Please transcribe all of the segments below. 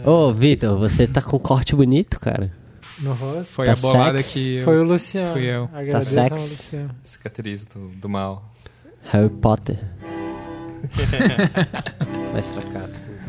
Ô, Vitor, você tá com um corte bonito, cara. No rosto. Foi Tá a bolada sexy? que eu... Foi o Luciano. Fui eu. Agradeço ao sexy? Luciano. Cicatriz do mal. Harry Potter. Mais pra cá.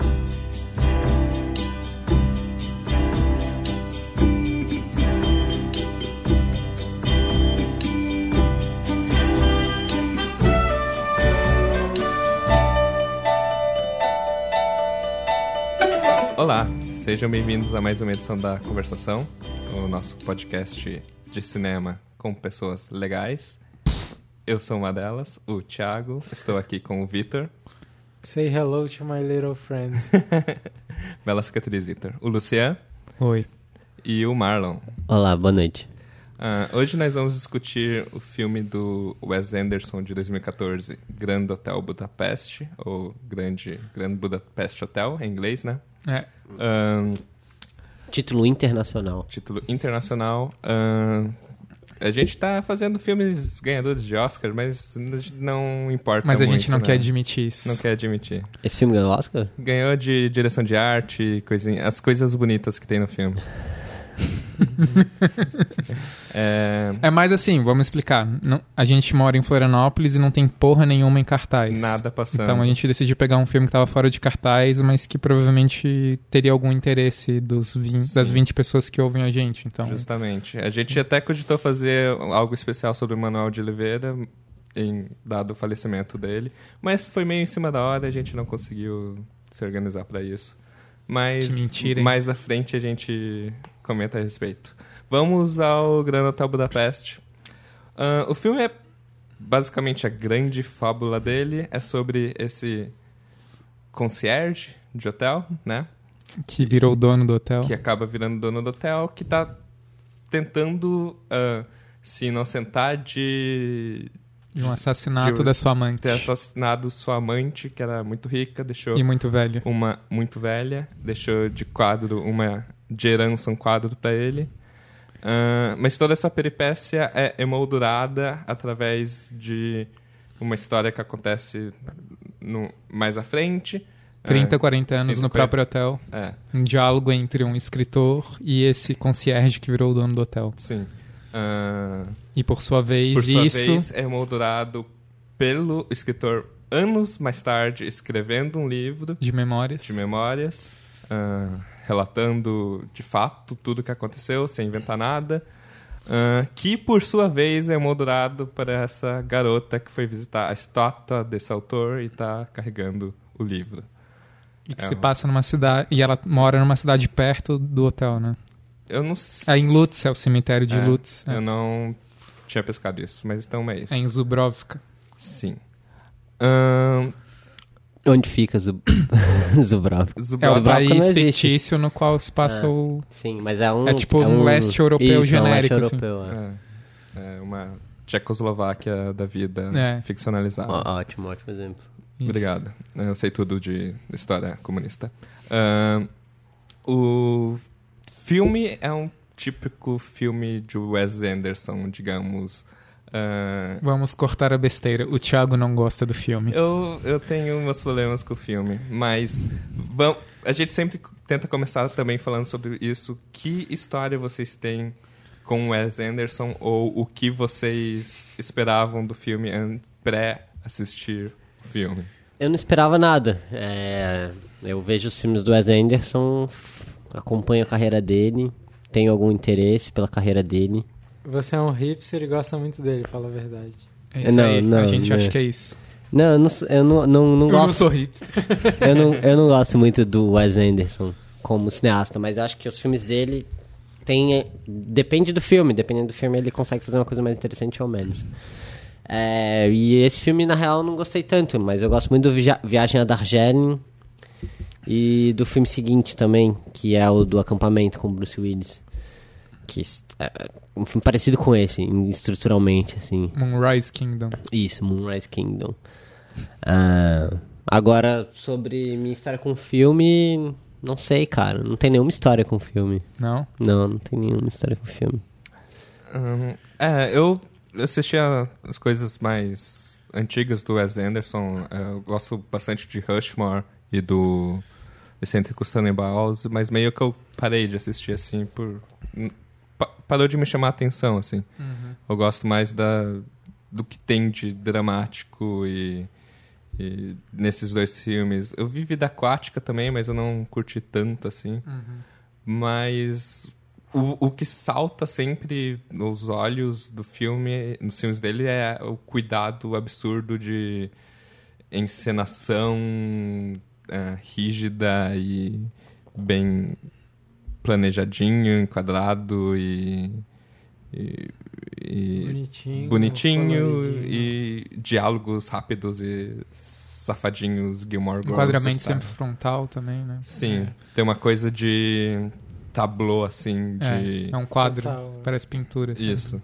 Olá, sejam bem-vindos a mais uma edição da Conversação, o nosso podcast de cinema com pessoas legais. Eu sou uma delas, o Thiago, estou aqui com o Vitor. Say hello to my little friend. Bela cicatriz, Vitor. O Lucian Oi. e o Marlon. Olá, boa noite. Hoje nós vamos discutir o filme do Wes Anderson de 2014, Grand Hotel Budapest, ou Grand Budapest Hotel, em inglês, né? É. Título internacional. Título internacional. A gente tá fazendo filmes ganhadores de Oscar, mas não importa Mas a muito, gente não né? quer admitir isso. Não quer admitir. Esse filme ganhou Oscar? Ganhou de direção de arte, as coisas bonitas que tem no filme. É mais assim, vamos explicar. A gente mora em Florianópolis e não tem porra nenhuma em cartaz. Nada passando. Então a gente decidiu pegar um filme que estava fora de cartaz, mas que provavelmente teria algum interesse das 20 pessoas que ouvem a gente. Então... Justamente. A gente até cogitou fazer algo especial sobre o Manuel de Oliveira, dado o falecimento dele, mas foi meio em cima da hora, a gente não conseguiu se organizar para isso. Mas que mentira, hein? Mais à frente a gente comenta a respeito. Vamos ao Grand Hotel Budapest. O filme é basicamente a grande fábula dele. É sobre esse concierge de hotel, né? Que virou o dono do hotel. Que acaba virando dono do hotel, que tá tentando se inocentar de um assassinato da sua amante. Ter assassinado sua amante, que era muito rica, deixou... E muito velha. Uma muito velha, deixou de herança um quadro para ele. Mas toda essa peripécia é emoldurada através de uma história que acontece mais à frente. 30, 40 anos 30, no próprio hotel. Um diálogo entre um escritor e esse concierge que virou o dono do hotel. Sim. E por sua vez, é emoldurado pelo escritor anos mais tarde, escrevendo um livro de memórias, relatando de fato tudo o que aconteceu, sem inventar nada, que por sua vez é emoldurado para essa garota que foi visitar a estátua desse autor e está carregando o livro. E que se passa numa cidade, e ela mora numa cidade perto do hotel, né? Eu não É em Lutz, é o cemitério de Lutz. Eu não tinha pescado isso, mas então é isso. É em Zubrovka. Sim. Onde fica Zubrovka? É o país fictício no qual se passa o... Sim, mas é um... É tipo um leste europeu genérico. É um leste assim. europeu, É uma Tchecoslováquia da vida ficcionalizada. Ótimo exemplo. Isso. Obrigado. Eu sei tudo de história comunista. O filme é um típico filme de Wes Anderson, digamos. Vamos cortar a besteira. O Thiago não gosta do filme. Eu tenho meus problemas com o filme, mas a gente sempre tenta começar também falando sobre isso. Que história vocês têm com Wes Anderson ou o que vocês esperavam do filme pré-assistir o filme? Eu não esperava nada. Eu vejo os filmes do Wes Anderson, acompanho a carreira dele, tenho algum interesse pela carreira dele. Você é um hipster e gosta muito dele, fala a verdade. É isso aí, a gente acha que é isso. Não, eu não gosto. Eu não sou hipster. eu não gosto muito do Wes Anderson como cineasta, mas acho que os filmes dele depende do filme. Dependendo do filme, ele consegue fazer uma coisa mais interessante ou menos. E esse filme, na real, eu não gostei tanto, mas eu gosto muito do Viagem a Darjeeling e do filme seguinte também, que é o do acampamento com o Bruce Willis. Que é um filme parecido com esse, estruturalmente, assim. Moonrise Kingdom. Isso, Moonrise Kingdom. Agora, sobre minha história com o filme, não sei, cara. Não tem nenhuma história com o filme. Não? Não tem nenhuma história com o filme. Eu assisti as coisas mais antigas do Wes Anderson. Eu gosto bastante de Rushmore e Excêntricos Tannenbaums, mas meio que eu parei de assistir, assim, parou de me chamar a atenção, assim. Eu gosto mais do que tem de dramático e nesses dois filmes. Eu vi Vida Aquática também, mas eu não curti tanto, assim. Mas o que salta sempre nos olhos do filme, nos filmes dele, é o cuidado absurdo de encenação rígida e bem planejadinho, enquadrado e bonitinho e diálogos rápidos e safadinhos Gilmore Girls. Enquadramento sempre frontal também, né? Sim, tem uma coisa de tablô, assim, de... É um quadro, Total. parece pintura. Assim. Isso.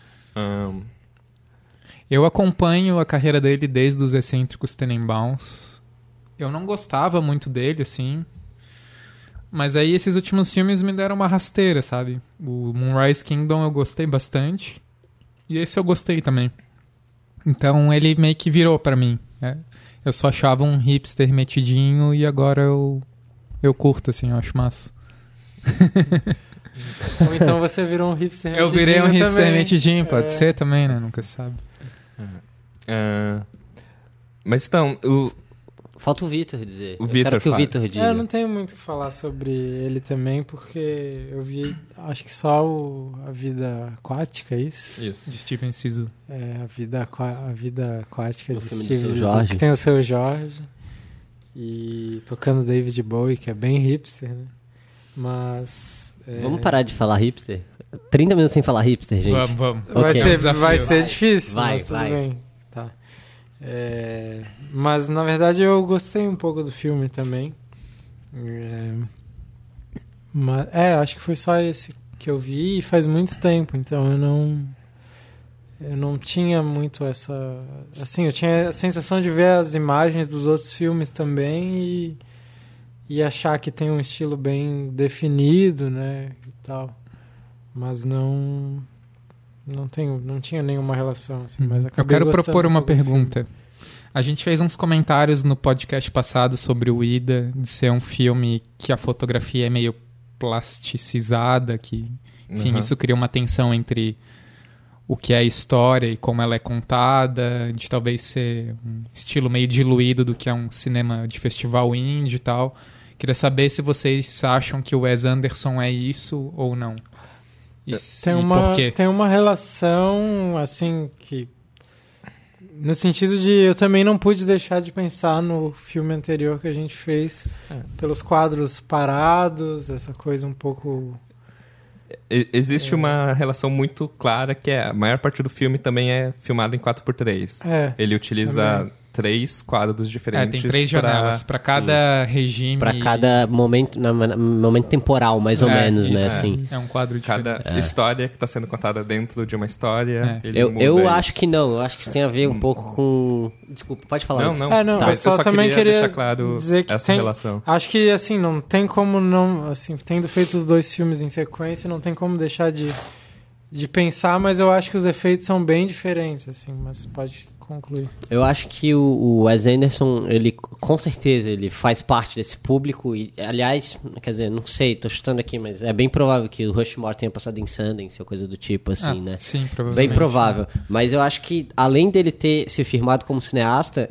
Eu acompanho a carreira dele desde os Excêntricos Tannenbaums. Eu não gostava muito dele, assim. Mas aí esses últimos filmes me deram uma rasteira, sabe? O Moonrise Kingdom eu gostei bastante. E esse eu gostei também. Então ele meio que virou pra mim. Né? Eu só achava um hipster metidinho e agora eu curto, assim, eu acho massa. Ou então você virou um hipster Eu virei um hipster também. metidinho, pode ser também, né? Nunca se sabe. Mas então, Falta o Vitor dizer. O Eu Vitor quero que o fale. Vitor diga. Eu não tenho muito o que falar sobre ele também, porque eu vi, acho que só a vida aquática, é isso? isso. De Steven Sisu. É, a vida aquática O de filme do Steve Seu Zissou, Jorge. que tem o Seu Jorge. E tocando David Bowie, que é bem hipster, né? Mas... Vamos parar de falar hipster? 30 minutos sem falar hipster, gente. Vamos. Vai, Ok. ser, Desafio. vai ser difícil, Vai, mas tudo vai. bem. Tá. Mas, na verdade, eu gostei um pouco do filme também. Acho que foi só esse que eu vi e faz muito tempo, então eu não tinha muito essa... Assim, eu tinha a sensação de ver as imagens dos outros filmes também e achar que tem um estilo bem definido, né, e tal. Mas não tinha nenhuma relação, assim, mas Eu acabei quero gostando propor um uma pouco do filme. pergunta. A gente fez uns comentários no podcast passado sobre o Ida, de ser um filme que a fotografia é meio plasticizada, que, enfim, isso cria uma tensão entre o que é a história e como ela é contada, de talvez ser um estilo meio diluído do que é um cinema de festival indie e tal. Queria saber se vocês acham que o Wes Anderson é isso ou não. E por quê? Tem uma relação, assim, que... No sentido de eu também não pude deixar de pensar no filme anterior que a gente fez, pelos quadros parados, essa coisa um pouco... Existe uma relação muito clara que a maior parte do filme também é filmado em 4x3. Ele utiliza também. 3 quadros diferentes. Tem 3 janelas para cada regime. Pra cada momento, momento temporal, mais ou menos, né? isso. Assim. É um quadro diferente. Cada história que está sendo contada dentro de uma história. Ele muda Eu isso. acho que não. Eu acho que isso tem a ver um pouco com... Desculpa, pode falar. Não, antes. não. Não, Tá. eu Mas só também queria deixar claro dizer que essa relação. Acho que, assim, não tem como não... Assim, tendo feito os 2 filmes em sequência, não tem como deixar de pensar, mas eu acho que os efeitos são bem diferentes, assim, mas pode concluir. Eu acho que o Wes Anderson, ele com certeza ele faz parte desse público e, aliás, quer dizer, não sei, tô chutando aqui, mas é bem provável que o Rushmore tenha passado em Sundance ou coisa do tipo, assim, né? Sim, provavelmente. Bem provável. Mas eu acho que, além dele ter se firmado como cineasta,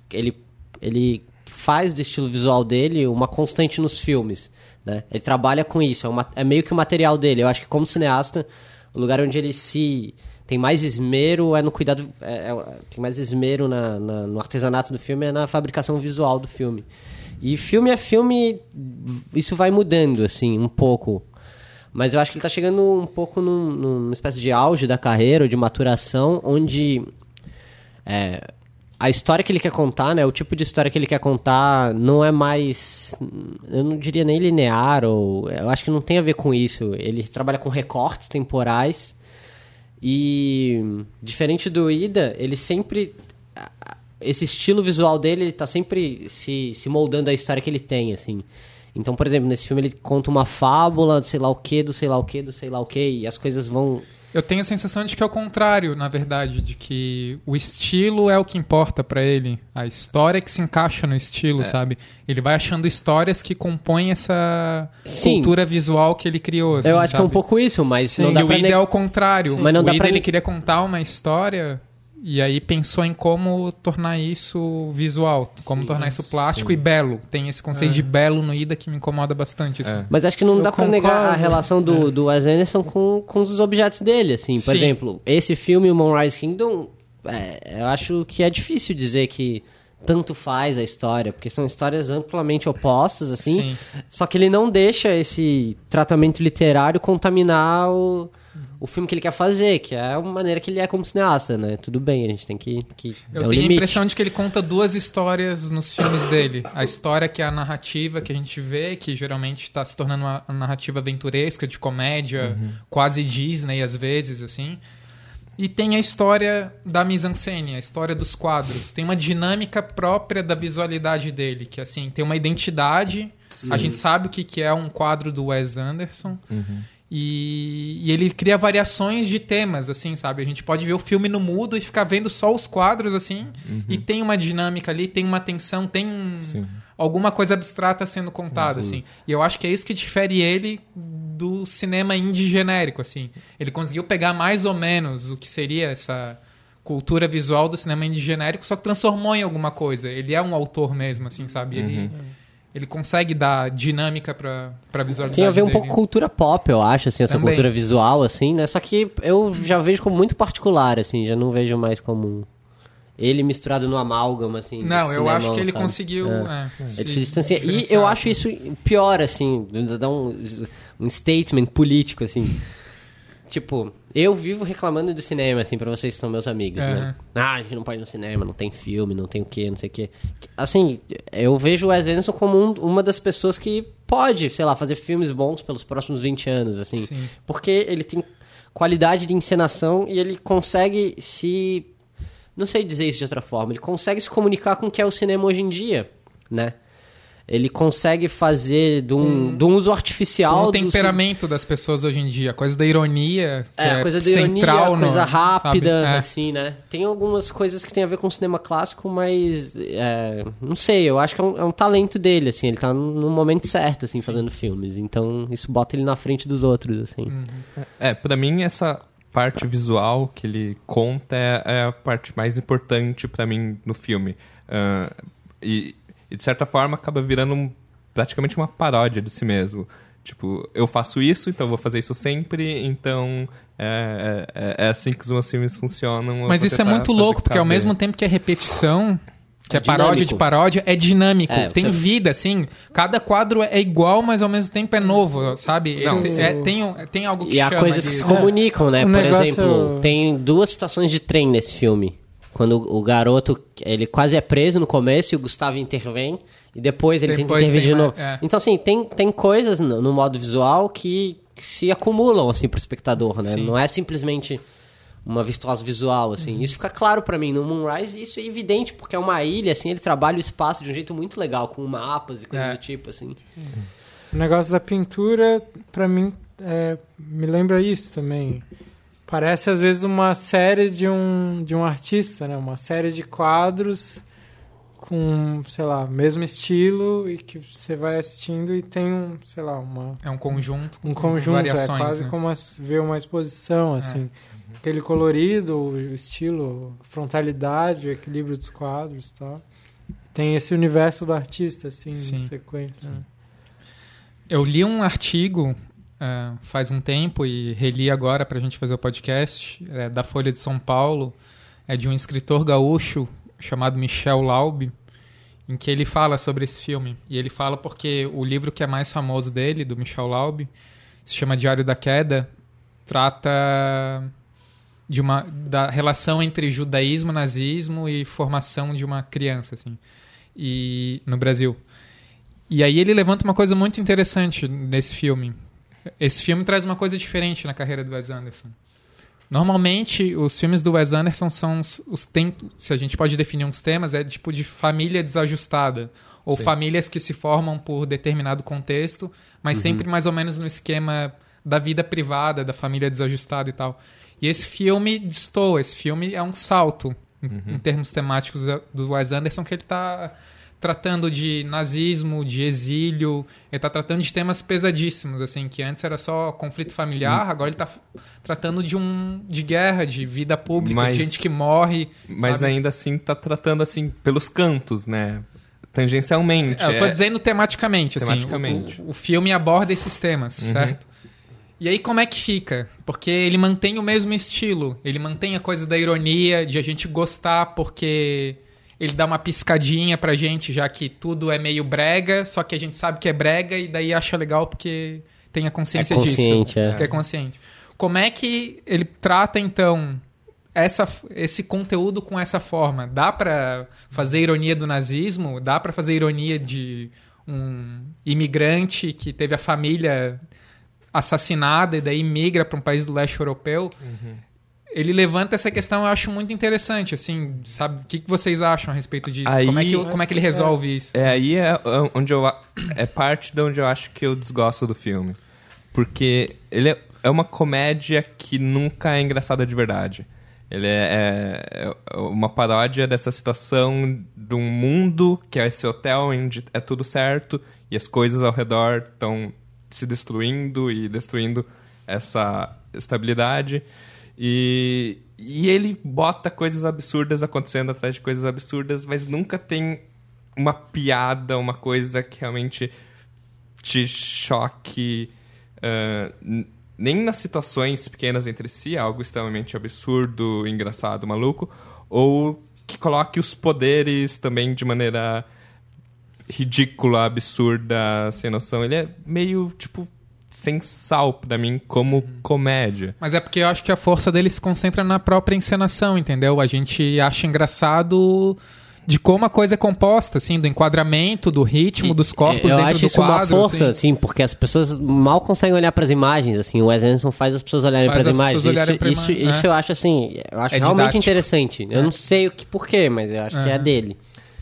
ele faz do estilo visual dele uma constante nos filmes, né? Ele trabalha com isso, é meio que o material dele. Eu acho que como cineasta, o lugar onde ele tem mais esmero é no cuidado... tem mais esmero no artesanato do filme, é na fabricação visual do filme. E filme é filme, isso vai mudando, assim, um pouco. Mas eu acho que ele tá chegando um pouco numa espécie de auge da carreira, ou de maturação, onde a história que ele quer contar, né, o tipo de história que ele quer contar não é mais... Eu não diria nem linear, ou... Eu acho que não tem a ver com isso. Ele trabalha com recortes temporais. E diferente do Ida, ele sempre... Esse estilo visual dele, ele tá sempre se moldando à história que ele tem, assim. Então, por exemplo, nesse filme ele conta uma fábula de sei lá o que, do sei lá o que, do sei lá o que, e as coisas vão Eu tenho a sensação de que é o contrário, na verdade, de que o estilo é o que importa pra ele. A história que se encaixa no estilo, sabe? Ele vai achando histórias que compõem essa cultura visual que ele criou. Assim, eu acho sabe? que é um pouco isso, mas não dá E o pra Ida é o contrário. Mas não o dá Ida, pra ele queria contar uma história e aí pensou em como tornar isso visual, como tornar isso plástico e belo. Tem esse conceito de belo no Ida que me incomoda bastante. Assim. Mas acho que não dá pra negar a concordo. relação do Wes Anderson com os objetos dele, assim. Por Sim. exemplo, esse filme, o Moonrise Kingdom, eu acho que é difícil dizer que tanto faz a história, porque são histórias amplamente opostas, assim. Sim. Só que ele não deixa esse tratamento literário contaminar o filme que ele quer fazer, que é uma maneira que ele é como cineasta, né? Tudo bem, a gente tem que Eu é o tenho a limite. impressão de que ele conta duas histórias nos filmes dele. A história que é a narrativa que a gente vê, que geralmente está se tornando uma narrativa aventuresca, de comédia, quase Disney às vezes, assim. E tem a história da mise-en-scène, a história dos quadros. Tem uma dinâmica própria da visualidade dele, que assim, tem uma identidade. A gente sabe o que é um quadro do Wes Anderson. E ele cria variações de temas, assim, sabe? A gente pode ver o filme no mudo e ficar vendo só os quadros, assim. E tem uma dinâmica ali, tem uma tensão, tem alguma coisa abstrata sendo contada, assim. E eu acho que é isso que difere ele do cinema indie genérico, assim. Ele conseguiu pegar mais ou menos o que seria essa cultura visual do cinema indie genérico, só que transformou em alguma coisa. Ele é um autor mesmo, assim, sabe? Ele consegue dar dinâmica pra visualidade Tem a ver um dele. pouco com cultura pop, eu acho, assim, essa Também. cultura visual, assim, né? Só que eu já vejo como muito particular, assim, já não vejo mais como ele misturado no amálgama, assim. Não, do eu cinemão, acho que ele sabe? conseguiu Ele se distancia. E diferenciar, eu acho isso pior, assim, dar um statement político, assim. Tipo, eu vivo reclamando do cinema, assim, pra vocês que são meus amigos, né? Ah, a gente não pode ir no cinema, não tem filme, não tem o quê, não sei o quê. Assim, eu vejo o Wes Anderson como uma das pessoas que pode, sei lá, fazer filmes bons pelos próximos 20 anos, assim. Sim. Porque ele tem qualidade de encenação e ele consegue se... Não sei dizer isso de outra forma. Ele consegue se comunicar com o que é o cinema hoje em dia, né? Ele consegue fazer de um uso artificial... Com o temperamento das pessoas hoje em dia. A coisa da ironia, que a coisa da ironia, central a coisa no, rápida, sabe? assim, né? Tem algumas coisas que tem a ver com o cinema clássico, mas... não sei, eu acho que é um talento dele, assim. Ele tá no momento certo, assim, fazendo filmes. Então, isso bota ele na frente dos outros, assim. Pra mim, essa parte visual que ele conta é a parte mais importante pra mim no filme. E de certa forma acaba virando praticamente uma paródia de si mesmo. Tipo, eu faço isso, então eu vou fazer isso sempre, então é assim que os meus filmes funcionam. Mas isso é muito louco, porque ao mesmo tempo que é repetição, que é paródia dinâmico. de paródia, é dinâmico. Tem você- vida, assim. Cada quadro é igual, mas ao mesmo tempo é novo, sabe? Não, Tem algo que E há chama coisas que disso. se comunicam, né? O Por negócio- exemplo, tem duas situações de trem nesse filme. Quando o garoto, ele quase é preso no começo e o Gustavo intervém, e depois ele tenta Depois intervir tem de uma- novo. é. Então, assim, tem coisas no modo visual que se acumulam, assim, pro espectador, né? Sim. Não é simplesmente uma virtuosa visual, assim. Isso fica claro pra mim no Moonrise, e isso é evidente, porque é uma ilha, assim, ele trabalha o espaço de um jeito muito legal, com mapas e coisas do tipo, assim. O negócio da pintura, pra mim, me lembra isso também. Parece, às vezes, uma série de um artista, né? Uma série de quadros com, sei lá, mesmo estilo e que você vai assistindo e tem sei lá, É um conjunto com conjunto, variações, quase né? como ver uma exposição, assim. Aquele colorido, o estilo, a frontalidade, o equilíbrio dos quadros e tal. Tem esse universo do artista, assim, Sim. em sequência. Né? Eu li um artigo faz um tempo e reli agora pra gente fazer o podcast, da Folha de São Paulo, de um escritor gaúcho chamado Michel Laub, em que ele fala sobre esse filme. E ele fala porque o livro que é mais famoso dele, do Michel Laub, se chama Diário da Queda, trata da relação entre judaísmo, nazismo e formação de uma criança, assim, no Brasil. E aí ele levanta uma coisa muito interessante nesse filme. Esse filme traz uma coisa diferente na carreira do Wes Anderson. Normalmente, os filmes do Wes Anderson são se a gente pode definir uns temas, é tipo de família desajustada. Ou famílias que se formam por determinado contexto, mas sempre mais ou menos no esquema da vida privada, da família desajustada e tal. E esse filme destoa, esse filme é um salto em termos temáticos do Wes Anderson, que ele está tratando de nazismo, de exílio, ele está tratando de temas pesadíssimos, assim, que antes era só conflito familiar, agora ele está tratando de guerra, de vida pública, de gente que morre. Mas sabe? ainda assim está tratando assim pelos cantos, né? Tangencialmente. Eu tô dizendo tematicamente, assim. O filme aborda esses temas, certo? E aí como é que fica? Porque ele mantém o mesmo estilo, ele mantém a coisa da ironia, de a gente gostar porque ele dá uma piscadinha pra gente, já que tudo é meio brega, só que a gente sabe que é brega e daí acha legal porque tem a consciência disso. Porque é consciente. Como é que ele trata, então, esse conteúdo com essa forma? Dá pra fazer ironia do nazismo? Dá pra fazer ironia de um imigrante que teve a família assassinada e daí migra para um país do leste europeu? Ele levanta essa questão, eu acho muito interessante, assim, sabe? O que vocês acham a respeito disso? Aí, como é que ele resolve isso? Aí onde é parte de onde eu acho que eu desgosto do filme. Porque ele é uma comédia que nunca é engraçada de verdade. Ele é uma paródia dessa situação de um mundo que é esse hotel onde é tudo certo e as coisas ao redor estão se destruindo e destruindo essa estabilidade. E ele bota coisas absurdas acontecendo atrás de coisas absurdas, mas nunca tem uma piada, uma coisa que realmente te choque. Nem nas situações pequenas entre si, algo extremamente absurdo, engraçado, maluco, ou que coloque os poderes também de maneira ridícula, absurda, sem noção. Ele é meio, tipo, sem sal pra mim como comédia. Mas é porque eu acho que a força dele se concentra na própria encenação, entendeu? A gente acha engraçado de como a coisa é composta, assim, do enquadramento, do ritmo, dos corpos dentro do quadro. Eu acho isso uma força, assim, porque as pessoas mal conseguem olhar pras imagens, assim, o Wes Anderson faz as pessoas olharem pras imagens. Isso eu acho, assim, realmente didático. Interessante. Eu não sei porquê, mas eu acho que é dele.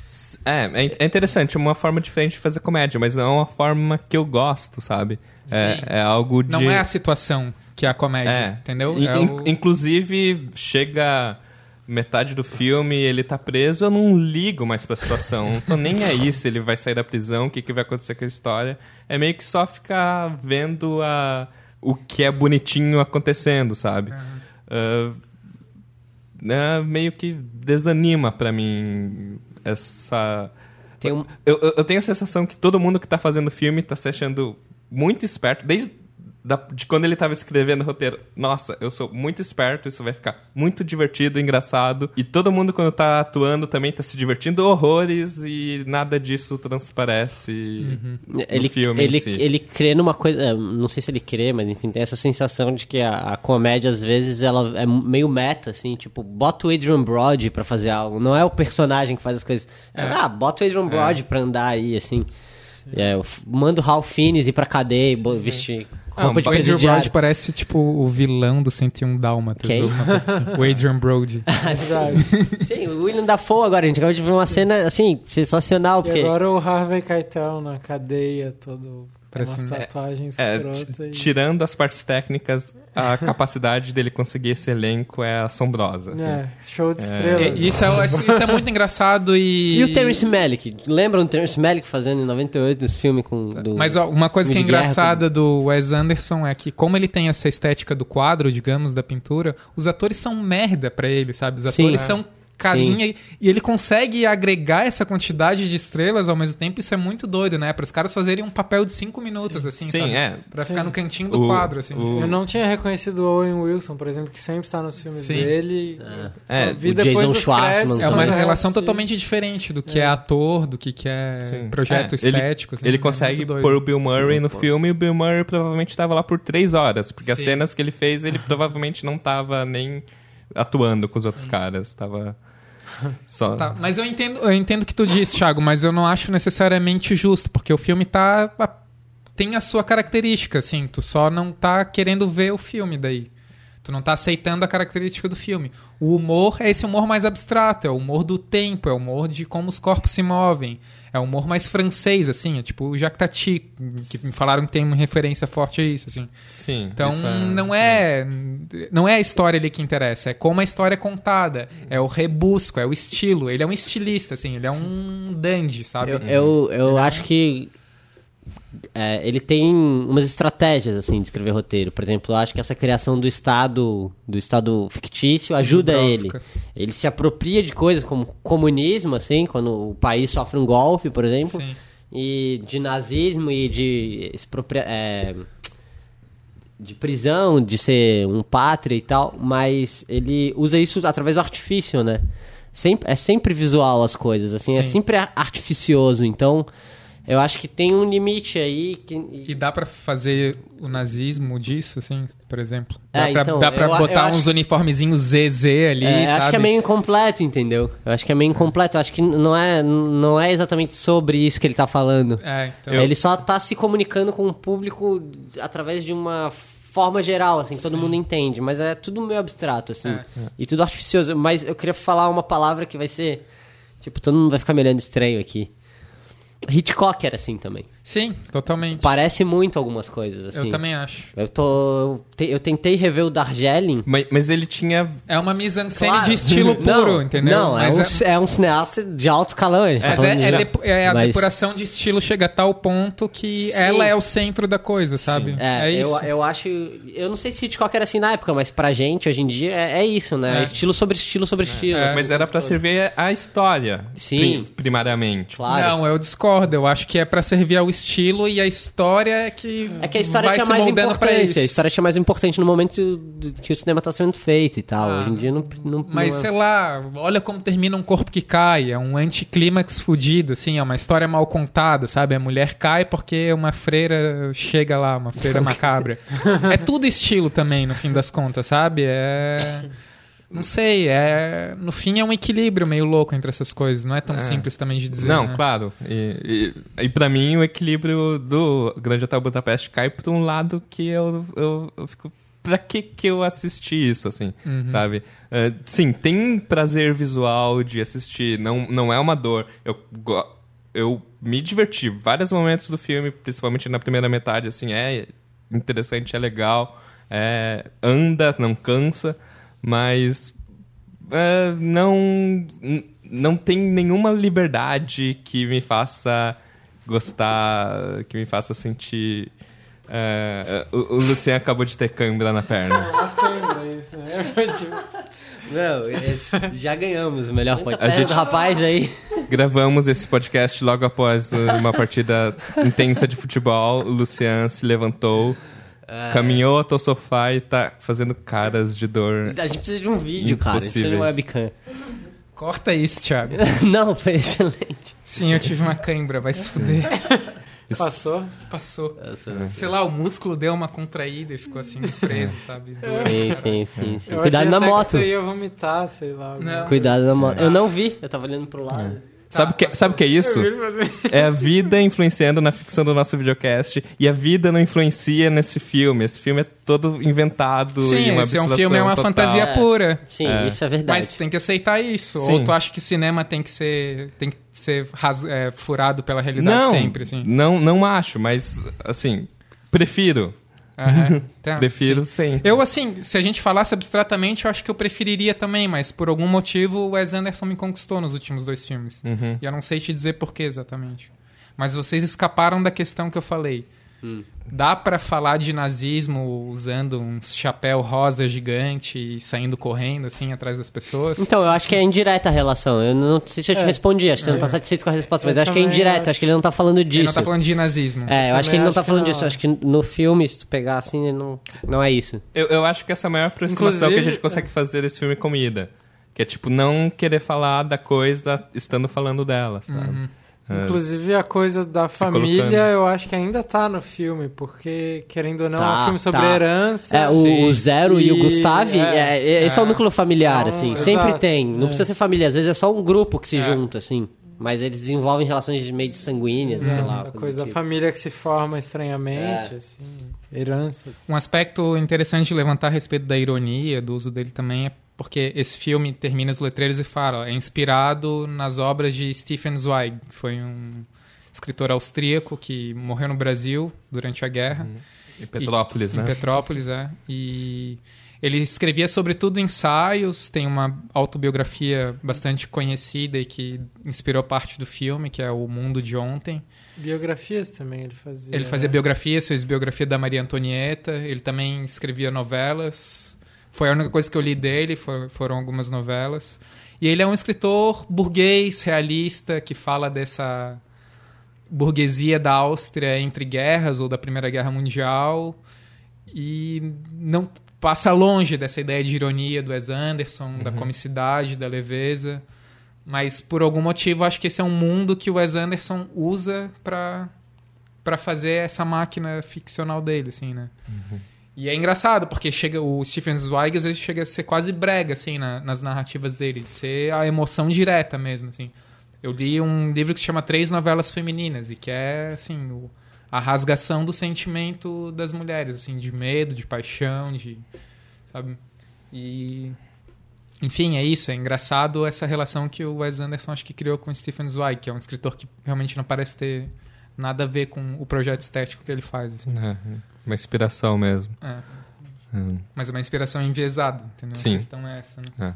É interessante, é uma forma diferente de fazer comédia, mas não é uma forma que eu gosto, sabe? É algo de... Não é a situação que é a comédia, entendeu? Inclusive, chega metade do filme, ele tá preso, eu não ligo mais pra situação. Não tô nem aí se ele vai sair da prisão, o que vai acontecer com a história. É meio que só ficar vendo o que é bonitinho acontecendo, sabe? Meio que desanima pra mim essa... Eu tenho a sensação que todo mundo que tá fazendo o filme tá se achando muito esperto, desde de quando ele tava escrevendo o roteiro. Nossa, eu sou muito esperto, isso vai ficar muito divertido, engraçado. E todo mundo, quando tá atuando, também tá se divertindo horrores e nada disso transparece no filme em si. Ele crê numa coisa... Não sei se ele crê, mas enfim, tem essa sensação de que a comédia, às vezes, ela é meio meta, assim. Tipo, bota o Adrian Brody pra fazer algo. Não é o personagem que faz as coisas. Bota o Adrian Brody pra andar aí, assim. Manda o Ralph Fiennes ir pra cadeia e vestir roupa de presidiário. O Adrian Brody parece tipo o vilão do 101 Dálmatas. Quem? Assim. O Adrian Brody. Sim, o William Dafoe agora. A gente acabou de ver uma cena, assim, sensacional. E agora o Harvey Keitel na cadeia, todo... Parece uma tatuagem escrota. Tirando as partes técnicas, a capacidade dele conseguir esse elenco é assombrosa. Assim. Show de estrelas. Isso é muito engraçado e... E o Terrence Malick? Lembram do Terrence Malick fazendo em 98 esse filme com... Mas uma coisa que é engraçada do Wes Anderson é que, como ele tem essa estética do quadro, digamos, da pintura, os atores são merda pra ele, sabe? Os atores são... carinha, e ele consegue agregar essa quantidade de estrelas ao mesmo tempo. Isso é muito doido, né? Para os caras fazerem um papel de 5 minutos, assim, sabe? Pra ficar no cantinho do quadro, assim. Eu não tinha reconhecido o Owen Wilson, por exemplo, que sempre está nos filmes dele. Vi o depois Jason dos Schwartzman. É uma relação totalmente diferente do que é ator, do que é projeto estético. Ele consegue pôr o Bill Murray no filme, e o Bill Murray provavelmente estava lá por 3 horas, porque as cenas que ele fez, ele provavelmente não estava nem atuando com os outros caras, estava só... Tá, mas eu entendo o que tu disse, Thiago, mas eu não acho necessariamente justo, porque o filme tem a sua característica, assim, tu só não tá querendo ver o filme daí. Tu não tá aceitando a característica do filme. O humor é esse humor mais abstrato, é o humor do tempo, é o humor de como os corpos se movem. É um humor mais francês, assim, é tipo o Jacques Tati, que me falaram que tem uma referência forte a isso, assim. Sim. Então, não é a história ali que interessa, é como a história é contada, é o rebusco, é o estilo. Ele é um estilista, assim, ele é um dandy, sabe? Eu acho que ele tem umas estratégias, assim, de escrever roteiro. Por exemplo, eu acho que essa criação do estado fictício ajuda ele. Ele se apropria de coisas como comunismo, assim, quando o país sofre um golpe, por exemplo. Sim. E de nazismo e de prisão, de ser um pátria e tal. Mas ele usa isso através do artifício, né? É sempre visual as coisas, assim. Sim. É sempre artificioso, então... Eu acho que tem um limite aí... E dá pra fazer o nazismo disso, assim, por exemplo? Então, dá pra botar uns uniformezinhos ZZ ali, sabe? Acho que é meio incompleto, entendeu? Eu acho que é meio incompleto. Eu acho que não é exatamente sobre isso que ele tá falando. Então... Ele só tá se comunicando com o público através de uma forma geral, assim, que todo mundo entende. Mas é tudo meio abstrato, assim. E tudo artificioso. Mas eu queria falar uma palavra que vai ser... Tipo, todo mundo vai ficar me olhando estranho aqui. Hitchcock era assim também. Sim, totalmente. Parece muito algumas coisas, assim. Eu também acho. Eu tentei rever o Darjeeling. Mas ele tinha... É uma mise-en-scène de estilo puro, entendeu? Não, é um cineasta de alto escalão. A depuração de estilo chega a tal ponto que ela é o centro da coisa, sabe? É isso. Eu acho... Eu não sei se Hitchcock era assim na época, mas pra gente, hoje em dia, é isso, né? É estilo sobre estilo sobre estilo. Mas era pra servir a história, primariamente. Claro. Não, eu discordo. Eu acho que é pra servir ao estilo e a história que a história vai tinha se mais moldando pra isso. A história tinha mais importante no momento que o cinema tá sendo feito e tal. Hoje em dia não Mas sei lá, olha como termina Um Corpo que Cai. É um anticlímax fudido, assim, é uma história mal contada, sabe? A mulher cai porque uma freira chega lá, uma freira macabra. É tudo estilo também, no fim das contas, sabe? Não sei, no fim é um equilíbrio meio louco entre essas coisas, não é tão simples também de dizer. Não, né? claro. E pra mim o equilíbrio do Grande Hotel Budapeste cai por um lado que eu fico... Pra que eu assisti isso, assim, sabe? Sim, tem prazer visual de assistir, não é uma dor. Eu me diverti vários momentos do filme, principalmente na primeira metade, assim, é interessante, é legal, anda, não cansa. Mas não tem nenhuma liberdade que me faça gostar, que me faça sentir... o Luciano acabou de ter câimbra na perna. Isso, Não, já ganhamos o melhor podcast do rapaz aí. Gravamos esse podcast logo após uma partida intensa de futebol. O Luciano se levantou... Caminhou até o sofá e tá fazendo caras de dor. A gente precisa de um vídeo, cara. A gente precisa de uma webcam. Corta isso, Thiago. Não, foi excelente. Sim, eu tive uma cãibra, vai se fuder. Passou? Passou. Sei lá, o músculo deu uma contraída e ficou assim preso, sabe? Sim. Cuidado na moto. Você ia vomitar, sei lá. Não. Cuidado na moto. Eu não vi, eu tava olhando pro lado. Sabe o que é isso? É a vida influenciando na ficção do nosso videocast e a vida não influencia nesse filme. Esse filme é todo inventado. Sim, e uma esse é um filme, é uma total. fantasia pura. Sim, isso é verdade. Mas tem que aceitar isso. Sim. Ou tu acha que o cinema tem que ser furado pela realidade sempre? Assim? Não acho, mas assim, prefiro. Tá, Prefiro sim. sempre. Eu, assim, se a gente falasse abstratamente, eu acho que eu preferiria também, mas por algum motivo o Wes Anderson me conquistou nos últimos 2 filmes. E eu não sei te dizer por que exatamente. Mas vocês escaparam da questão que eu falei. Dá pra falar de nazismo usando um chapéu rosa gigante e saindo correndo, assim, atrás das pessoas? Então, eu acho que é indireta a relação. Eu não sei se eu te respondi, acho que você não tá satisfeito com a resposta, mas eu acho que é indireto, acho que ele não tá falando disso. Ele não tá falando de nazismo. Eu acho que ele não tá falando não. disso. Acho que no filme, se tu pegar assim, não é isso. Eu acho que essa é a maior aproximação que a gente Inclusive, consegue fazer desse filme Comida. Que é, tipo, não querer falar da coisa estando falando dela, sabe? Inclusive a coisa da família, colocando. eu acho que ainda tá no filme, porque, querendo ou não, é um Tá, filme sobre tá. herança. O Zero e o Gustavo, esse é o núcleo familiar, Então, assim. exato, Sempre tem. Não precisa ser família, às vezes é só um grupo que se junta, assim. Mas eles desenvolvem relações meio de sanguíneas, sei lá. A coisa da família que se forma estranhamente, assim, herança. Um aspecto interessante de levantar a respeito da ironia, do uso dele também, é porque esse filme termina os letreiros e fala, ó, é inspirado nas obras de Stefan Zweig, que foi um escritor austríaco que morreu no Brasil durante a guerra. Em Petrópolis, né? Em Petrópolis, E ele escrevia sobretudo ensaios, tem uma autobiografia bastante conhecida e que inspirou parte do filme, que é O Mundo de Ontem. Biografias também ele fazia. Ele fazia biografias, fez biografia da Maria Antonieta, ele também escrevia novelas. Foi a única coisa que eu li dele, foram algumas novelas. E ele é um escritor burguês, realista, que fala dessa burguesia da Áustria entre guerras ou da Primeira Guerra Mundial e não passa longe dessa ideia de ironia do Wes Anderson, da comicidade, da leveza, mas por algum motivo acho que esse é um mundo que o Wes Anderson usa para fazer essa máquina ficcional dele, assim, né? E é engraçado, porque o Stefan Zweig às vezes chega a ser quase brega, assim, nas narrativas dele, de ser a emoção direta mesmo, assim. Eu li um livro que se chama 3 Novelas Femininas, e que é, assim, a rasgação do sentimento das mulheres, assim, de medo, de paixão, sabe? E, enfim, é isso. É engraçado essa relação que o Wes Anderson acho que criou com o Stefan Zweig, que é um escritor que realmente não parece ter nada a ver com o projeto estético que ele faz. Assim. Uma inspiração mesmo. Mas uma inspiração enviesada, entendeu? Sim. A questão é essa, né?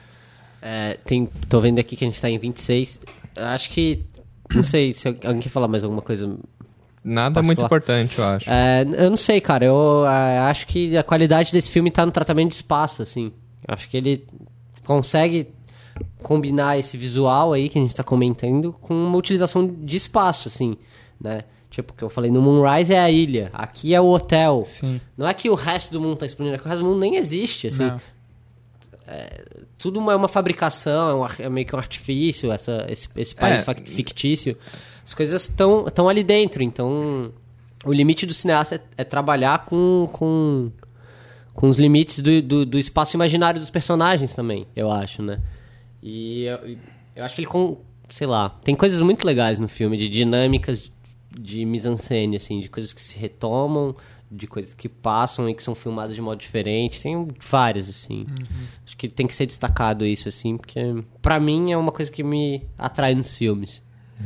Tô vendo aqui que a gente tá em 26. Acho que... Não sei se alguém quer falar mais alguma coisa... Nada muito importante, eu acho. Eu não sei, cara. Eu acho que a qualidade desse filme tá no tratamento de espaço, assim. Eu acho que ele consegue combinar esse visual aí que a gente tá comentando com uma utilização de espaço, assim, né? Tipo, o que eu falei, no Moonrise é a ilha, aqui é o hotel. Sim. Não é que o resto do mundo tá explodindo, é que o resto do mundo nem existe, assim. Não. Tudo é uma fabricação, é meio que um artifício, esse país fictício. As coisas estão ali dentro, então o limite do cineasta é trabalhar com os limites do espaço imaginário dos personagens também, eu acho, né? E eu acho que ele, sei lá, tem coisas muito legais no filme, de dinâmicas de mise-en-scène, assim, de coisas que se retomam, de coisas que passam e que são filmadas de modo diferente. Tem várias, assim. Acho que tem que ser destacado isso, assim, porque pra mim é uma coisa que me atrai nos filmes.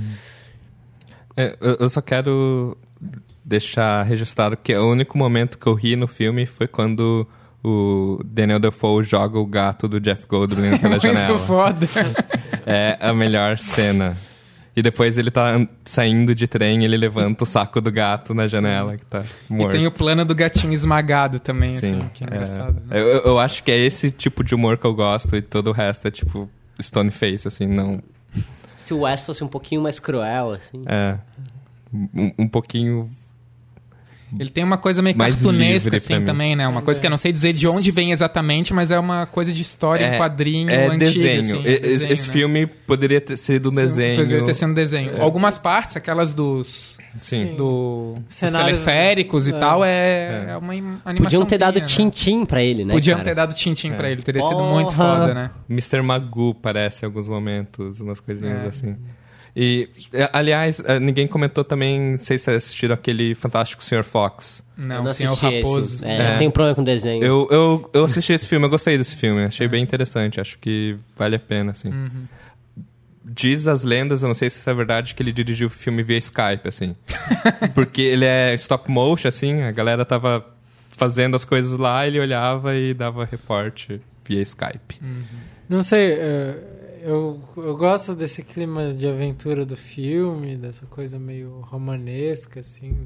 Eu só quero deixar registrado que o único momento que eu ri no filme foi quando o Daniel Defoe joga o gato do Jeff Goldblum pela janela. Muito foda. É a melhor cena. E depois ele tá saindo de trem e ele levanta o saco do gato na janela, que tá morto. E tem o plano do gatinho esmagado também, Sim, assim, que é engraçado. Né? Eu acho que é esse tipo de humor que eu gosto e todo o resto é tipo stone face, assim, não... Se o Wes fosse um pouquinho mais cruel, assim... Um pouquinho... Ele tem uma coisa meio mais cartunesca, assim, também, né? Uma coisa que eu não sei dizer de onde vem exatamente, mas é uma coisa de história, um quadrinho antigo. Desenho. Assim, Esse né? filme poderia ter sido um desenho. Poderia ter sido um desenho. Algumas partes, aquelas dos teleféricos e tal, é uma animação. Podiam ter dado Tintim pra ele, né? Podiam ter dado Tintim pra ele, teria sido muito foda, né? Mr. Magoo parece em alguns momentos, umas coisinhas assim. E, aliás, ninguém comentou também, não sei se vocês assistiram aquele Fantástico Sr. Fox. Não, Senhor Raposo. Eu tenho problema com desenho. Eu assisti esse filme, eu gostei desse filme, achei bem interessante, acho que vale a pena, assim. Diz as lendas, eu não sei se isso é verdade, que ele dirigiu o filme via Skype, assim. Porque ele é stop motion, assim, a galera tava fazendo as coisas lá, ele olhava e dava reporte via Skype. Não sei... Eu gosto desse clima de aventura do filme, dessa coisa meio romanesca, assim,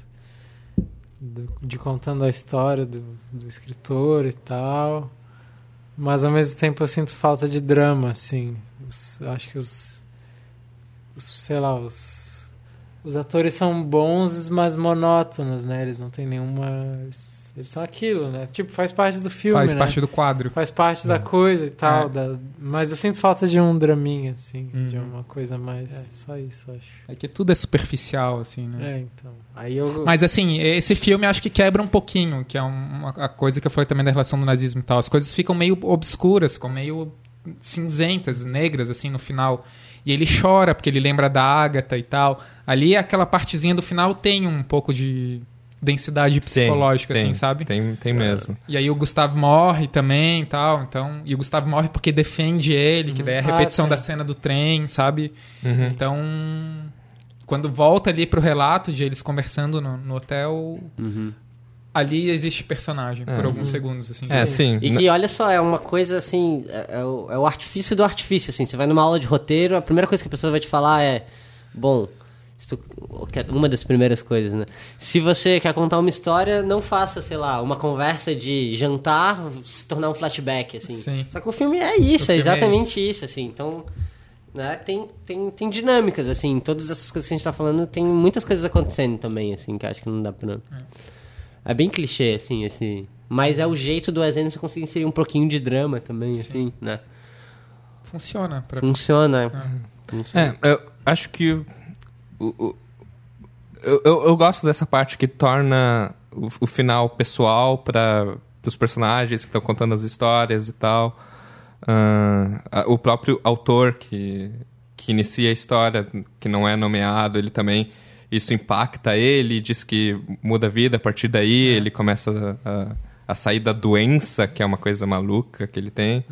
de contando a história do escritor e tal. Mas, ao mesmo tempo, eu sinto falta de drama, assim. Acho que os atores são bons, mas monótonos, né? Eles não têm nenhuma... Eles são aquilo, né? Tipo, faz parte do filme, Faz parte do quadro. Faz parte da coisa e tal. Mas eu sinto falta de um draminha, assim. De uma coisa mais... só isso, acho. É que tudo é superficial, assim, né? Então. Mas, assim, esse filme acho que quebra um pouquinho, que é a coisa que eu falei também da relação do nazismo e tal. As coisas ficam meio obscuras, ficam meio cinzentas, negras, assim, no final. E ele chora, porque ele lembra da Agatha e tal. Ali, aquela partezinha do final tem um pouco de densidade psicológica, assim, sabe? Tem mesmo. E aí o Gustavo morre também e tal. Então, e o Gustavo morre porque defende ele, que daí é a repetição da cena do trem, sabe? Então, quando volta ali pro relato de eles conversando no hotel... Ali existe personagem por alguns segundos, assim. Sim. E que, olha só, é uma coisa, assim... É o artifício do artifício, assim. Você vai numa aula de roteiro, a primeira coisa que a pessoa vai te falar é... Bom, uma das primeiras coisas, né? Se você quer contar uma história, não faça, sei lá, uma conversa de jantar se tornar um flashback, assim. Sim. Só que o filme é isso, é exatamente isso, assim. Então... Né? Tem dinâmicas, assim. Todas essas coisas que a gente tá falando, tem muitas coisas acontecendo também, assim, que acho que não dá pra... É bem clichê, assim. Mas é o jeito do Wes Anderson conseguir inserir um pouquinho de drama também, assim, né? Funciona. Funciona. Eu acho que... Eu gosto dessa parte que torna o final pessoal para os personagens que estão contando as histórias e tal. O próprio autor que inicia a história, que não é nomeado, ele também... Isso impacta ele, diz que muda a vida. A partir daí, ele começa a sair da doença, que é uma coisa maluca que ele tem.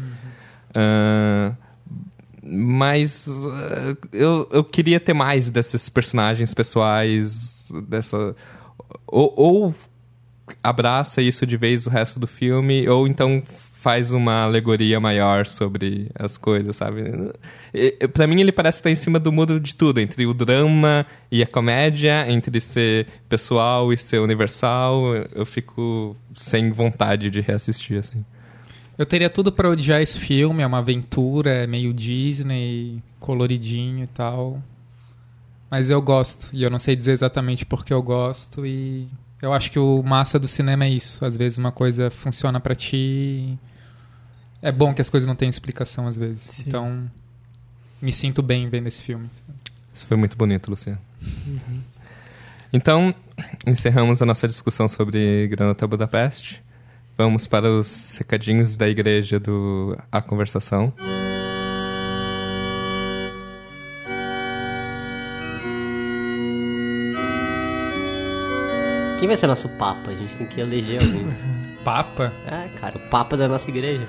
Mas eu queria ter mais desses personagens pessoais, ou abraça isso de vez o resto do filme, ou então faz uma alegoria maior sobre as coisas, sabe? Pra mim, ele parece estar em cima do muro de tudo, entre o drama e a comédia, entre ser pessoal e ser universal. Eu fico sem vontade de reassistir, assim. Eu teria tudo pra odiar esse filme, é uma aventura, é meio Disney, coloridinho e tal. Mas eu gosto, e eu não sei dizer exatamente porque eu gosto, e eu acho que o massa do cinema é isso. Às vezes uma coisa funciona pra ti... É bom que as coisas não tenham explicação, às vezes. Sim. Então, me sinto bem vendo esse filme. Isso foi muito bonito, Luciano. Então, encerramos a nossa discussão sobre Grand Hotel Budapeste. Vamos para os recadinhos da igreja do A Conversação. Quem vai ser nosso papa? A gente tem que eleger alguém. Papa? Cara, o papa da nossa igreja.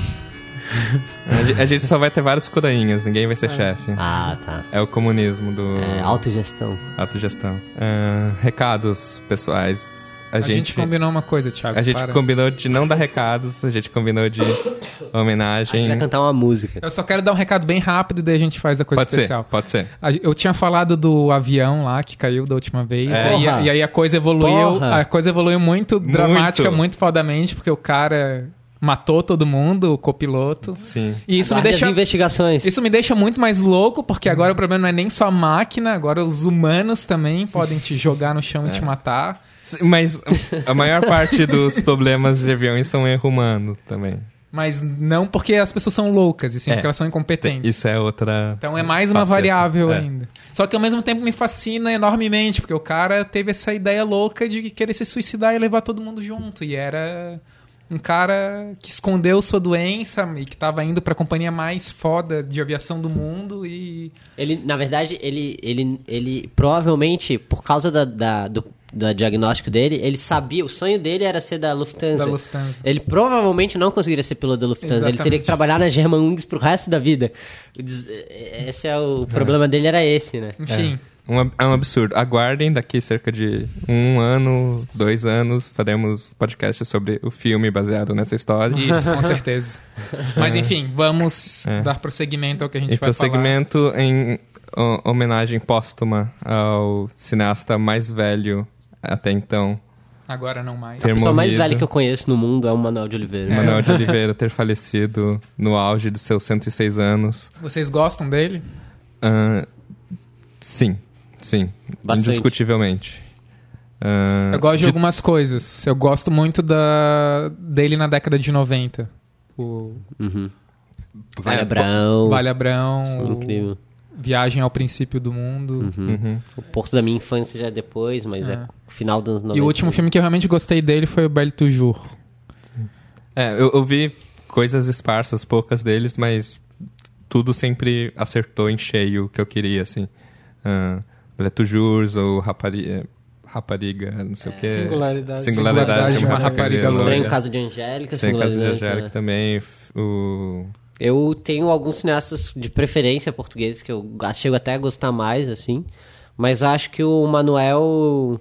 A gente só vai ter vários coroinhas, ninguém vai ser chefe. Tá. É o comunismo do... Autogestão. Autogestão. Recados pessoais. A gente combinou uma coisa, Thiago. A gente combinou de não dar recados, a gente combinou de homenagem. A gente vai cantar uma música. Eu só quero dar um recado bem rápido e daí a gente faz a coisa especial. Pode ser. Eu tinha falado do avião lá que caiu da última vez. E aí a coisa evoluiu. Porra. A coisa evoluiu muito dramática, muito fodamente, porque o cara matou todo mundo, o copiloto. Sim. E isso me deixa... as investigações. Isso me deixa muito mais louco, porque agora o problema não é nem só a máquina, agora os humanos também podem te jogar no chão e te matar. Mas a maior parte dos problemas de aviões são erro humano também. Mas não porque as pessoas são loucas, e sim porque elas são incompetentes. Isso é outra... Então é mais uma variável ainda. Só que ao mesmo tempo me fascina enormemente, porque o cara teve essa ideia louca de querer se suicidar e levar todo mundo junto. E era um cara que escondeu sua doença e que estava indo para a companhia mais foda de aviação do mundo e... Ele, na verdade, ele provavelmente, por causa do diagnóstico dele, ele sabia, o sonho dele era ser da Lufthansa. Ele provavelmente não conseguiria ser piloto da Lufthansa. Exatamente. Ele teria que trabalhar na Germanwings pro resto da vida. Esse é o problema dele, era esse, né? Enfim. É um absurdo. Aguardem, daqui cerca de 1 ano, 2 anos, faremos podcast sobre o filme baseado nessa história. Isso, com certeza. Mas enfim, vamos dar prosseguimento ao que a gente vai falar. Prosseguimento em homenagem póstuma ao cineasta mais velho até então. Agora não mais. A pessoa mais velha que eu conheço no mundo é o Manuel de Oliveira. Manuel de Oliveira ter falecido no auge de seus 106 anos. Vocês gostam dele? Sim, bastante. Indiscutivelmente. Eu gosto de algumas coisas. Eu gosto muito dele na década de 90. Vale Abrão. Vale Abrão. Incrível. Viagem ao Princípio do Mundo. O Porto da Minha Infância já é depois, mas é final dos anos 90. E o último filme que eu realmente gostei dele foi o Belle Toujours. Eu vi coisas esparsas, poucas deles, mas tudo sempre acertou em cheio o que eu queria, assim. Beetlejuice ou Rapariga, não sei o quê. Singularidade de uma rapariga loira. Estranho Caso de Angélica. Estranho Caso de Angélica também. Eu tenho alguns cineastas de preferência portugueses que eu chego até a gostar mais, assim. Mas acho que o Manuel...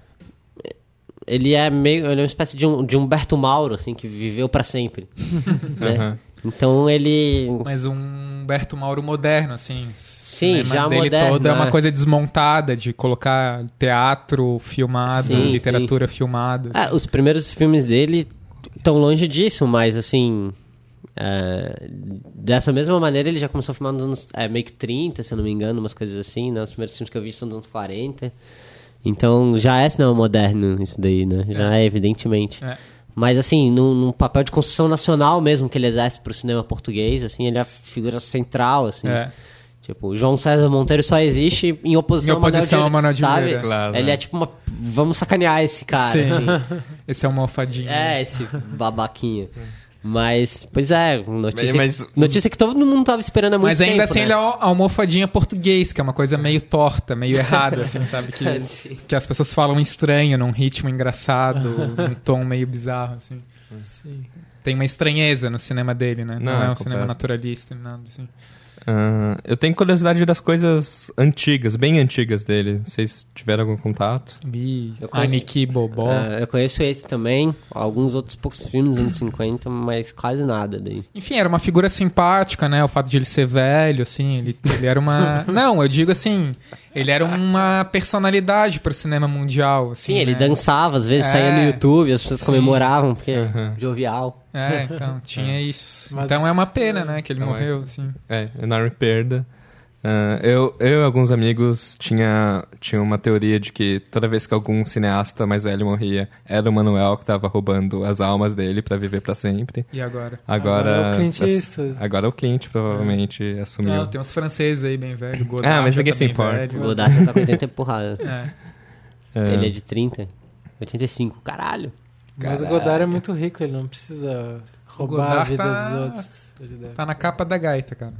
Ele é uma espécie de Humberto Mauro, assim, que viveu pra sempre. Né? Então ele... Mas um Humberto Mauro moderno, assim. Sim, já dele moderno. Toda é uma coisa desmontada, de colocar teatro filmado, literatura filmada. Assim. Os primeiros filmes dele estão longe disso, mas assim... dessa mesma maneira ele já começou a filmar nos anos meio que 30, se eu não me engano, umas coisas assim, né? Os primeiros filmes que eu vi são dos anos 40. Então já é cinema moderno isso daí, né? Já é, evidentemente. Mas assim, num papel de construção nacional mesmo que ele exerce pro cinema português, assim, ele é a figura central, assim. Tipo, o João César Monteiro só existe em oposição ao Manuel de Oliveira. Claro, ele é tipo vamos sacanear esse cara, assim. Esse é uma almofadinha. Esse babaquinha. Mas, pois é, notícia que todo mundo tava esperando há muito tempo. Mas ainda assim, né? ele é a almofadinha português, que é uma coisa meio torta, meio errada, assim, sabe? Que as pessoas falam estranho, num ritmo engraçado, num tom meio bizarro, assim. Sim. Tem uma estranheza no cinema dele, né? Não é um cinema naturalista, nada assim. Eu tenho curiosidade das coisas antigas, bem antigas dele. Vocês tiveram algum contato? Aniki Bobó. Eu conheço esse também, alguns outros poucos filmes dos anos 50, mas quase nada daí. Enfim, era uma figura simpática, né? O fato de ele ser velho, assim, ele era uma... Não, eu digo assim, ele era uma personalidade pro cinema mundial, assim, sim, ele né? dançava, às vezes saía no YouTube, as pessoas comemoravam, porque jovial. Então, tinha isso. Mas então é uma pena, né, que ele morreu, assim. Enorme perda. Eu e alguns amigos tinha uma teoria de que toda vez que algum cineasta mais velho morria, era o Manuel que estava roubando as almas dele para viver para sempre. E agora? Agora é o Clint Eastwood. Agora o Clint provavelmente assumiu. Não, tem uns franceses aí bem velhos. Godard mas ninguém se importa. O Godard já tá com 80 e porrada. Ele é de 30. 85, caralho. Mas o Godard é muito rico, ele não precisa roubar a vida dos outros. Tá na capa da gaita, cara.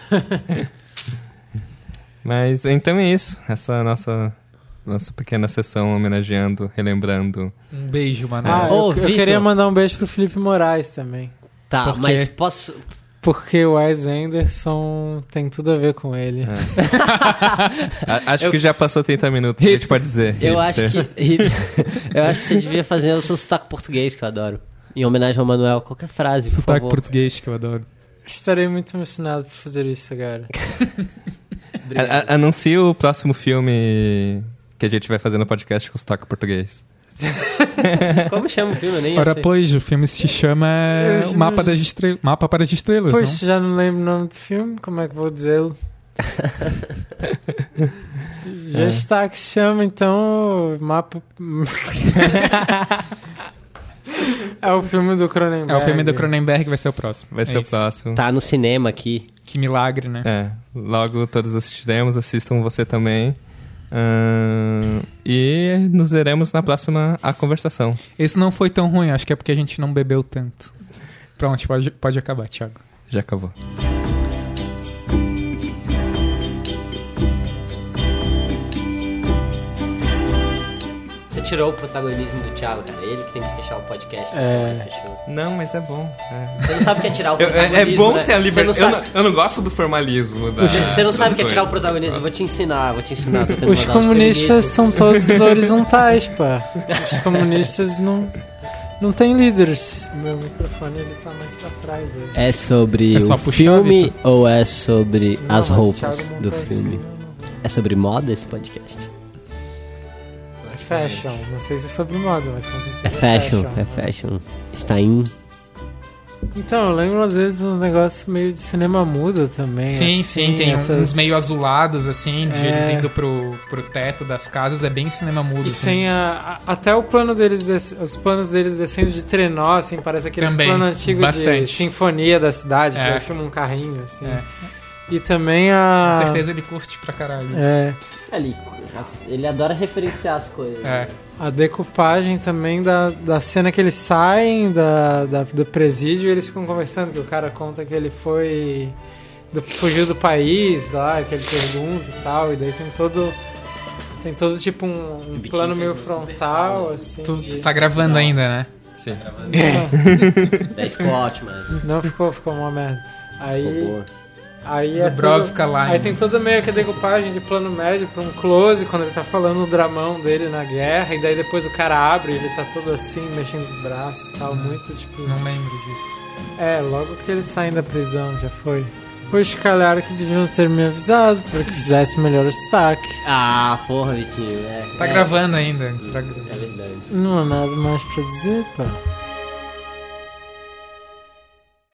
Mas então é isso. Essa nossa pequena sessão homenageando, relembrando. Um beijo, Manuel. Eu queria mandar um beijo pro Felipe Moraes também. Tá, mas posso... Porque o Wes Anderson tem tudo a ver com ele. Acho que já passou 30 minutos, a gente pode dizer. Eu acho que você devia fazer o seu sotaque português, que eu adoro. Em homenagem ao Manuel, qualquer frase, por favor. Sotaque português, que eu adoro. Estarei muito emocionado por fazer isso agora. Anuncie o próximo filme que a gente vai fazer no podcast com sotaque português. Como chama o filme? Eu nem Ora, sei. pois, o filme se chama Mapa para as Estrelas. Pois, não? já não lembro o nome do filme, como é que vou dizê-lo? Já está que chama, então, Mapa... É o filme do Cronenberg. É o filme do Cronenberg, vai ser o próximo. Vai ser o próximo. Tá no cinema aqui. Que milagre, né? Logo todos assistiremos, assistam você também. E nos veremos na próxima A Conversação. Esse não foi tão ruim, acho que é porque a gente não bebeu tanto. Pronto, pode acabar, Thiago. Já acabou. Você tirou o protagonismo do Thiago, cara. Ele que tem que fechar o podcast. Não, mas é bom. Você não sabe o que é tirar o protagonismo, é bom né? ter a liberdade. Eu não gosto do formalismo. Você não sabe o que é tirar o protagonismo. Vou te ensinar. Os comunistas são todos horizontais, pá. Os comunistas não têm líderes. O meu microfone ele tá mais pra trás hoje. É sobre o filme ou é sobre as roupas do filme? É sobre moda esse podcast? Fashion, não sei se é sobre moda, mas com certeza é fashion. Está in. Então, eu lembro às vezes uns negócios meio de cinema mudo também. Sim, assim, tem uns meio azulados, assim, de eles indo pro teto das casas, é bem cinema mudo. E assim. tem até o plano deles, os planos deles descendo de trenó, assim, parece aqueles planos antigos de sinfonia da cidade, que aí filma um carrinho, assim. E também Com certeza ele curte pra caralho. Ele adora referenciar as coisas. A decupagem também da cena que eles saem do presídio e eles ficam conversando, que o cara conta que ele foi fugiu do país lá, que ele pergunta e tal, e daí tem todo tipo um plano meio frontal, assim. Tu tá gravando ainda, né? Sim. Daí ficou ótimo, né? Não ficou uma merda. Aí Zubrov fica lá. Aí tem toda meio que a decupagem de plano médio pra um close, quando ele tá falando o dramão dele na guerra, e daí depois o cara abre e ele tá todo assim, mexendo os braços e tal, muito tipo... Não lembro disso. Logo que eles saem da prisão, já foi. Pois, calhar que deviam ter me avisado para que fizesse melhor o sotaque. Ah, porra, Vitinho. Tá gravando ainda. É verdade. Não há nada mais pra dizer, pá.